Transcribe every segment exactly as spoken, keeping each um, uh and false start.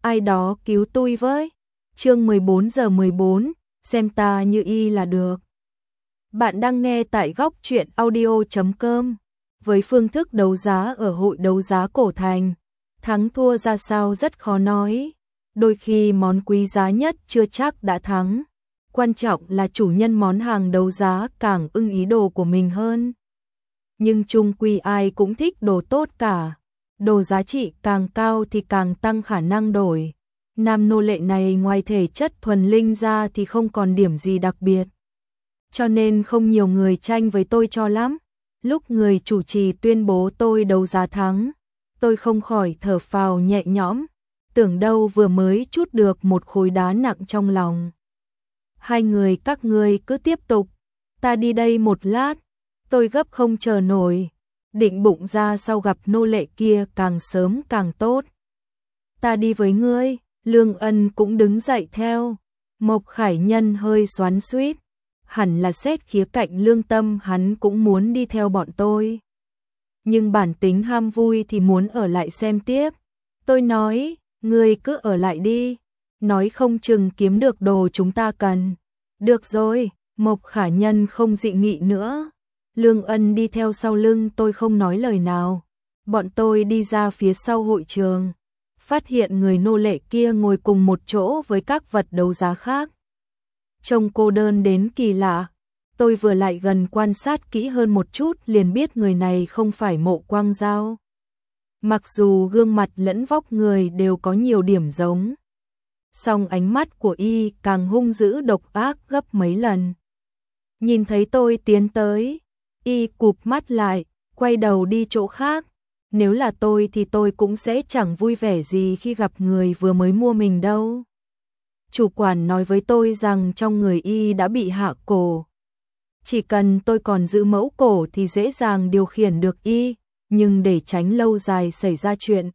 ai đó cứu tôi với. Chương mười bốn giờ mười bốn, xem ta như y là được. Bạn đang nghe tại góc truyện audio chấm com. Với phương thức đấu giá ở hội đấu giá cổ thành, thắng thua ra sao rất khó nói. Đôi khi món quý giá nhất chưa chắc đã thắng. Quan trọng là chủ nhân món hàng đấu giá càng ưng ý đồ của mình hơn. Nhưng chung quy ai cũng thích đồ tốt cả. Đồ giá trị càng cao thì càng tăng khả năng đổi. Nam nô lệ này ngoài thể chất thuần linh ra thì không còn điểm gì đặc biệt. Cho nên không nhiều người tranh với tôi cho lắm. Lúc người chủ trì tuyên bố tôi đấu giá thắng, tôi không khỏi thở phào nhẹ nhõm, tưởng đâu vừa mới trút được một khối đá nặng trong lòng. Hai người các ngươi cứ tiếp tục, ta đi đây một lát, tôi gấp không chờ nổi, định bụng ra sau gặp nô lệ kia càng sớm càng tốt. Ta đi với ngươi, Lương Ân cũng đứng dậy theo, Mộc Khải Nhân hơi xoắn xuýt. Hẳn là xét khía cạnh lương tâm hắn cũng muốn đi theo bọn tôi. Nhưng bản tính ham vui thì muốn ở lại xem tiếp. Tôi nói, ngươi cứ ở lại đi, nói không chừng kiếm được đồ chúng ta cần. Được rồi, Mộc Khả Nhân không dị nghị nữa. Lương Ân đi theo sau lưng tôi không nói lời nào. Bọn tôi đi ra phía sau hội trường, phát hiện người nô lệ kia ngồi cùng một chỗ với các vật đấu giá khác. Trông cô đơn đến kỳ lạ, tôi vừa lại gần quan sát kỹ hơn một chút liền biết người này không phải Mộ Quang Giao. Mặc dù gương mặt lẫn vóc người đều có nhiều điểm giống, song ánh mắt của y càng hung dữ độc ác gấp mấy lần. Nhìn thấy tôi tiến tới, y cụp mắt lại, quay đầu đi chỗ khác. Nếu là tôi thì tôi cũng sẽ chẳng vui vẻ gì khi gặp người vừa mới mua mình đâu. Chủ quản nói với tôi rằng trong người y đã bị hạ cổ. Chỉ cần tôi còn giữ mẫu cổ thì dễ dàng điều khiển được y, nhưng để tránh lâu dài xảy ra chuyện.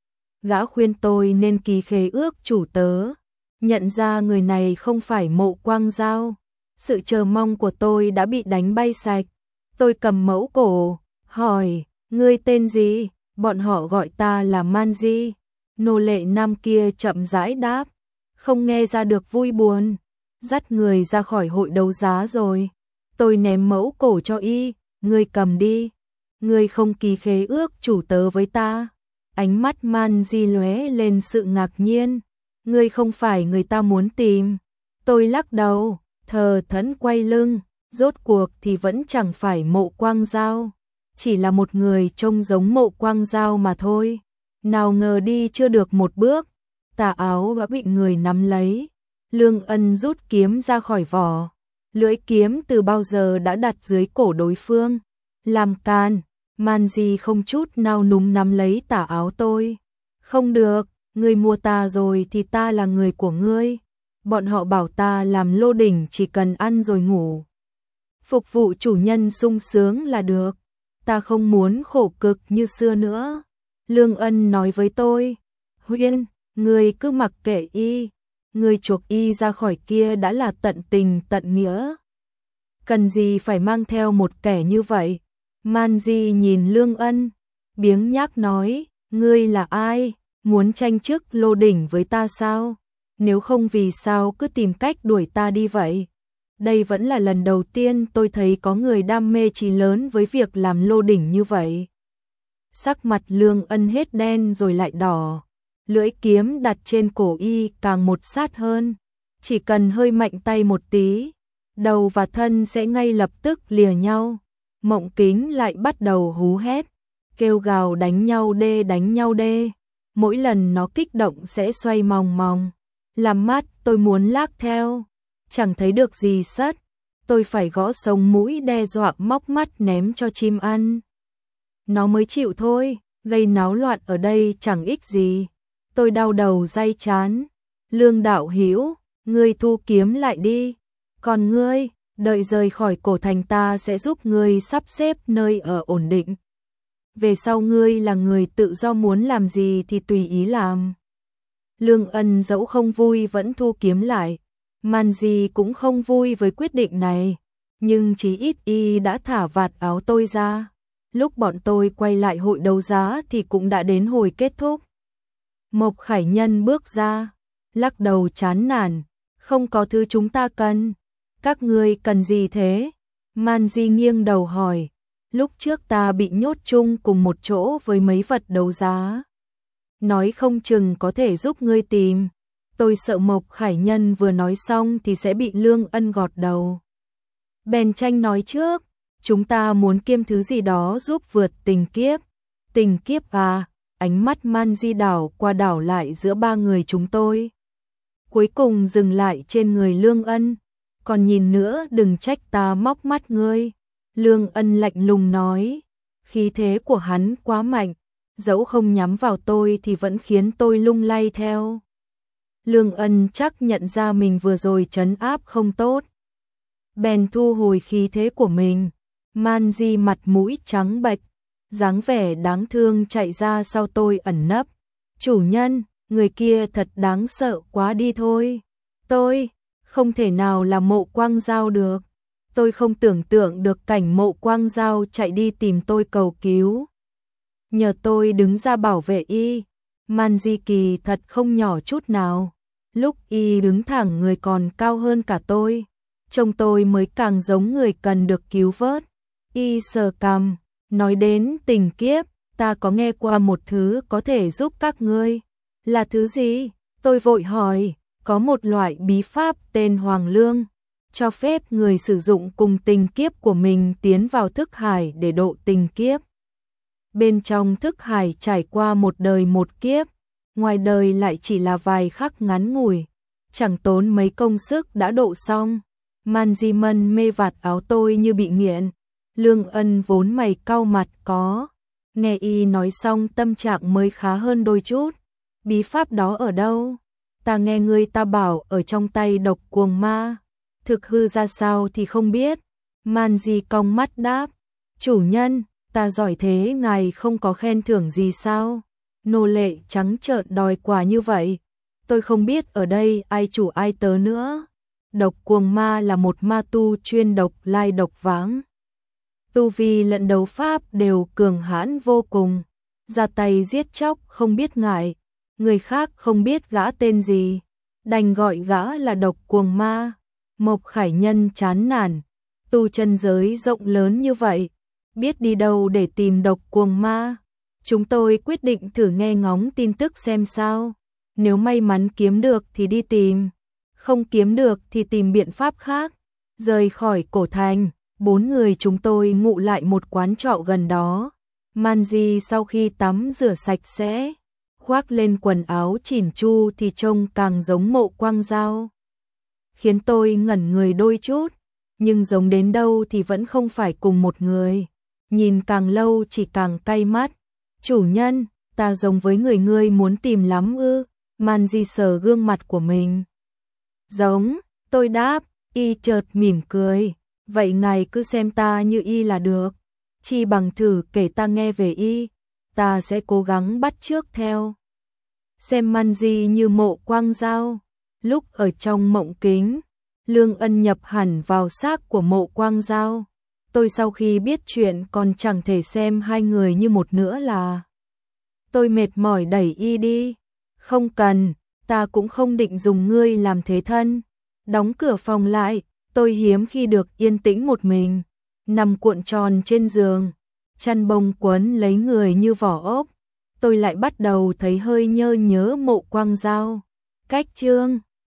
Gã khuyên tôi nên ký khế ước chủ tớ, nhận ra người này không phải Mộ Quang Giao. Sự chờ mong của tôi đã bị đánh bay sạch. Tôi cầm mẫu cổ, hỏi, ngươi tên gì? Bọn họ gọi ta là Manji. Nô lệ nam kia chậm rãi đáp. Không nghe ra được vui buồn, dắt người ra khỏi hội đấu giá rồi. Tôi ném mẫu cổ cho y, ngươi cầm đi. Ngươi không ký khế ước chủ tớ với ta. Ánh mắt Man Di lóe lên sự ngạc nhiên. Ngươi không phải người ta muốn tìm. Tôi lắc đầu, thờ thẫn quay lưng, rốt cuộc thì vẫn chẳng phải Mộ Quang Giao. Chỉ là một người trông giống Mộ Quang Giao mà thôi. Nào ngờ đi chưa được một bước, tà áo đã bị người nắm lấy. Lương Ân rút kiếm ra khỏi vỏ. Lưỡi kiếm từ bao giờ đã đặt dưới cổ đối phương. Làm can, Manji không chút nào núm nắm lấy tà áo tôi. Không được, ngươi mua ta rồi thì ta là người của ngươi. Bọn họ bảo ta làm lô đỉnh chỉ cần ăn rồi ngủ. Phục vụ chủ nhân sung sướng là được. Ta không muốn khổ cực như xưa nữa. Lương Ân nói với tôi. Huyên, ngươi cứ mặc kệ y, ngươi chuộc y ra khỏi kia đã là tận tình tận nghĩa. Cần gì phải mang theo một kẻ như vậy? Manji nhìn Lương Ân, biếng nhác nói, ngươi là ai? Muốn tranh chức lô đỉnh với ta sao? Nếu không vì sao cứ tìm cách đuổi ta đi vậy? Đây vẫn là lần đầu tiên tôi thấy có người đam mê chí lớn với việc làm lô đỉnh như vậy. Sắc mặt Lương Ân hết đen rồi lại đỏ. Lưỡi kiếm đặt trên cổ y càng một sát hơn. Chỉ cần hơi mạnh tay một tí, đầu và thân sẽ ngay lập tức lìa nhau. Mộng Kính lại bắt đầu hú hét, kêu gào đánh nhau đê đánh nhau đê. Mỗi lần nó kích động sẽ xoay mòng mòng. Làm mắt tôi muốn lác theo, chẳng thấy được gì sất. Tôi phải gõ sống mũi đe dọa móc mắt ném cho chim ăn. Nó mới chịu thôi, gây náo loạn ở đây chẳng ích gì. Tôi đau đầu day chán. Lương đạo hữu, ngươi thu kiếm lại đi. Còn ngươi, đợi rời khỏi cổ thành ta sẽ giúp ngươi sắp xếp nơi ở ổn định. Về sau ngươi là người tự do muốn làm gì thì tùy ý làm. Lương Ân dẫu không vui vẫn thu kiếm lại. Manji cũng không vui với quyết định này. Nhưng chí ít y đã thả vạt áo tôi ra. Lúc bọn tôi quay lại hội đấu giá thì cũng đã đến hồi kết thúc. Mộc Khải Nhân bước ra, lắc đầu chán nản, không có thứ chúng ta cần. Các ngươi cần gì thế? Man Di nghiêng đầu hỏi, lúc trước ta bị nhốt chung cùng một chỗ với mấy vật đấu giá. Nói không chừng có thể giúp ngươi tìm. Tôi sợ Mộc Khải Nhân vừa nói xong thì sẽ bị Lương Ân gọt đầu. Bèn tranh nói trước, chúng ta muốn kiêm thứ gì đó giúp vượt tình kiếp. Tình kiếp à? Ánh mắt Man Di đảo qua đảo lại giữa ba người chúng tôi. Cuối cùng dừng lại trên người Lương Ân. Còn nhìn nữa đừng trách ta móc mắt ngươi. Lương Ân lạnh lùng nói. Khí thế của hắn quá mạnh, dẫu không nhắm vào tôi thì vẫn khiến tôi lung lay theo. Lương Ân chắc nhận ra mình vừa rồi trấn áp không tốt, bèn thu hồi khí thế của mình. Man Di mặt mũi trắng bệch, dáng vẻ đáng thương chạy ra sau tôi ẩn nấp. Chủ nhân, người kia thật đáng sợ quá đi thôi. Tôi không thể nào là Mộ Quang Giao được. Tôi không tưởng tượng được cảnh Mộ Quang Giao chạy đi tìm tôi cầu cứu, nhờ tôi đứng ra bảo vệ y. Man Di kỳ thật không nhỏ chút nào. Lúc y đứng thẳng người còn cao hơn cả tôi, trông tôi mới càng giống người cần được cứu vớt. Y sờ cằm, nói đến tình kiếp, ta có nghe qua một thứ có thể giúp các ngươi. Là thứ gì? Tôi vội hỏi. Có một loại bí pháp tên Hoàng Lương, cho phép người sử dụng cùng tình kiếp của mình tiến vào thức hải để độ tình kiếp. Bên trong thức hải trải qua một đời một kiếp, ngoài đời lại chỉ là vài khắc ngắn ngủi, chẳng tốn mấy công sức đã độ xong. Man Di Mân mê vạt áo tôi như bị nghiện. Lương Ân vốn mày cau mặt có. Nghe y nói xong tâm trạng mới khá hơn đôi chút. Bí pháp đó ở đâu? Ta nghe người ta bảo ở trong tay Độc Cuồng Ma. Thực hư ra sao thì không biết. Man Di cong mắt đáp. Chủ nhân, ta giỏi thế ngài không có khen thưởng gì sao? Nô lệ trắng trợn đòi quà như vậy. Tôi không biết ở đây ai chủ ai tớ nữa. Độc Cuồng Ma là một ma tu chuyên độc lai độc vãng. Tu vi lẫn đấu pháp đều cường hãn vô cùng. Ra tay giết chóc không biết ngại. Người khác không biết gã tên gì, đành gọi gã là Độc Cuồng Ma. Mộc Khải Nhân chán nản. Tu chân giới rộng lớn như vậy, biết đi đâu để tìm Độc Cuồng Ma. Chúng tôi quyết định thử nghe ngóng tin tức xem sao. Nếu may mắn kiếm được thì đi tìm, không kiếm được thì tìm biện pháp khác. Rời khỏi cổ thành, bốn người chúng tôi ngụ lại một quán trọ gần đó. Man Di sau khi tắm rửa sạch sẽ, khoác lên quần áo chỉn chu thì trông càng giống Mộ Quang Giao, khiến tôi ngẩn người đôi chút, nhưng giống đến đâu thì vẫn không phải cùng một người. Nhìn càng lâu chỉ càng cay mắt. Chủ nhân, ta giống với người ngươi muốn tìm lắm ư? Man Di sờ gương mặt của mình. Giống, tôi đáp. Y chợt mỉm cười. Vậy ngài cứ xem ta như y là được. Chi bằng thử kể ta nghe về y, ta sẽ cố gắng bắt chước theo. Xem Man Di như Mộ Quang Giao. Lúc ở trong mộng kính, Lương Ân nhập hẳn vào xác của Mộ Quang Giao. Tôi sau khi biết chuyện còn chẳng thể xem hai người như một nữa là. Tôi mệt mỏi đẩy y đi. Không cần, ta cũng không định dùng ngươi làm thế thân. Đóng cửa phòng lại, tôi hiếm khi được yên tĩnh một mình. Nằm cuộn tròn trên giường, chăn bông quấn lấy người như vỏ ốc. Tôi lại bắt đầu thấy hơi nhớ nhớ Mộ Quang Giao. Cách chương